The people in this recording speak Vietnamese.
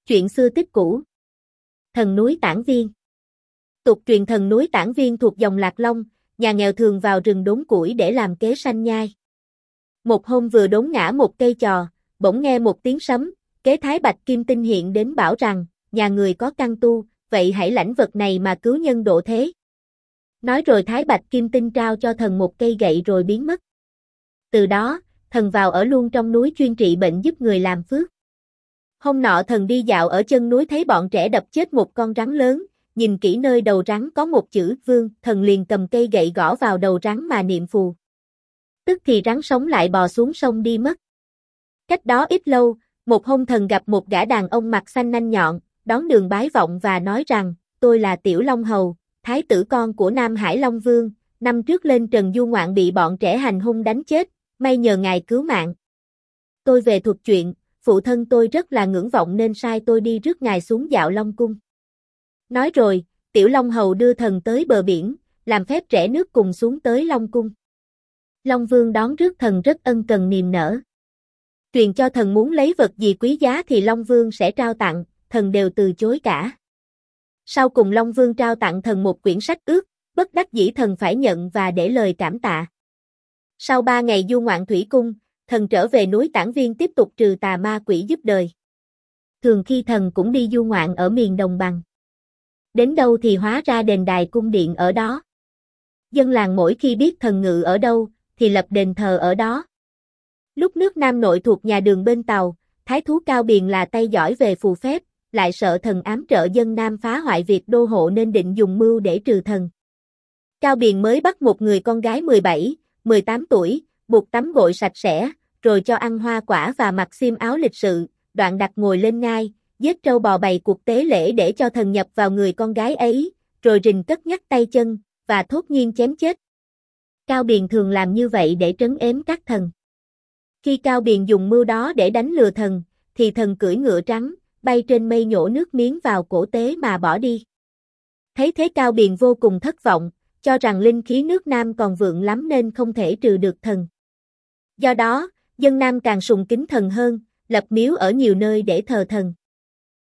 Chuyện xưa tích cũ. Thần núi Tản Viên. Tục truyền thần núi Tản Viên thuộc dòng Lạc Long, nhà nghèo thường vào rừng đốn củi để làm kế sanh nhai. Một hôm vừa đốn ngã một cây chò, bỗng nghe một tiếng sấm, kế Thái Bạch Kim Tinh hiện đến bảo rằng, nhà người có căn tu, vậy hãy lãnh vật này mà cứu nhân độ thế. Nói rồi Thái Bạch Kim Tinh trao cho thần một cây gậy rồi biến mất. Từ đó, thần vào ở luôn trong núi chuyên trị bệnh giúp người làm phước. Hôm nọ thần đi dạo ở chân núi thấy bọn trẻ đập chết một con rắn lớn, nhìn kỹ nơi đầu rắn có một chữ Vương, thần liền cầm cây gậy gõ vào đầu rắn mà niệm phù. Tức thì rắn sống lại bò xuống sông đi mất. Cách đó ít lâu, một hôm thần gặp một gã đàn ông mặt xanh nanh nhọn, đón đường bái vọng và nói rằng, tôi là Tiểu Long Hầu, thái tử con của Nam Hải Long Vương, năm trước lên Trần Du Ngoạn bị bọn trẻ hành hung đánh chết, may nhờ ngài cứu mạng. Tôi về thuật chuyện, phụ thân tôi rất là ngưỡng vọng nên sai tôi đi rước ngài xuống dạo Long Cung. Nói rồi, Tiểu Long Hầu đưa thần tới bờ biển, làm phép rẽ nước cùng xuống tới Long Cung. Long Vương đón rước thần rất ân cần niềm nở. Truyền cho thần muốn lấy vật gì quý giá thì Long Vương sẽ trao tặng, thần đều từ chối cả. Sau cùng Long Vương trao tặng thần một quyển sách ước, bất đắc dĩ thần phải nhận và để lời cảm tạ. Sau 3 ngày du ngoạn thủy cung, thần trở về núi Tản Viên tiếp tục trừ tà ma quỷ giúp đời. Thường khi thần cũng đi du ngoạn ở miền đồng bằng. Đến đâu thì hóa ra đền đài cung điện ở đó. Dân làng mỗi khi biết thần ngự ở đâu, thì lập đền thờ ở đó. Lúc nước Nam Nội thuộc nhà Đường bên Tàu, thái thú Cao Biền là tay giỏi về phù phép, lại sợ thần ám trợ dân Nam phá hoại việc đô hộ nên định dùng mưu để trừ thần. Cao Biền mới bắt một người con gái 17, 18 tuổi, buộc tắm gội sạch sẽ, rồi cho ăn hoa quả và mặc xiêm áo lịch sự, đoạn đặt ngồi lên ngai, giết trâu bò bày cuộc tế lễ để cho thần nhập vào người con gái ấy, rồi rình cất nhắc tay chân, và thốt nhiên chém chết. Cao Biền thường làm như vậy để trấn ếm các thần. Khi Cao Biền dùng mưu đó để đánh lừa thần, thì thần cưỡi ngựa trắng, bay trên mây nhổ nước miếng vào cổ tế mà bỏ đi. Thấy thế Cao Biền vô cùng thất vọng, cho rằng linh khí nước Nam còn vượng lắm nên không thể trừ được thần. Do đó, dân Nam càng sùng kính thần hơn, lập miếu ở nhiều nơi để thờ thần.